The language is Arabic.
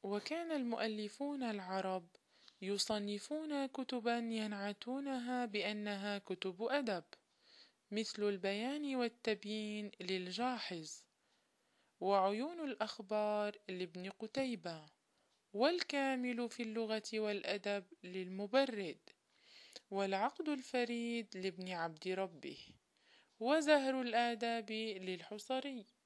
وكان المؤلفون العرب يصنفون كتبا ينعتونها بأنها كتب أدب، مثل البيان والتبيين للجاحظ، وعيون الأخبار لابن قتيبة، والكامل في اللغة والأدب للمبرد، والعقد الفريد لابن عبد ربه، وزهر الآداب للحصري.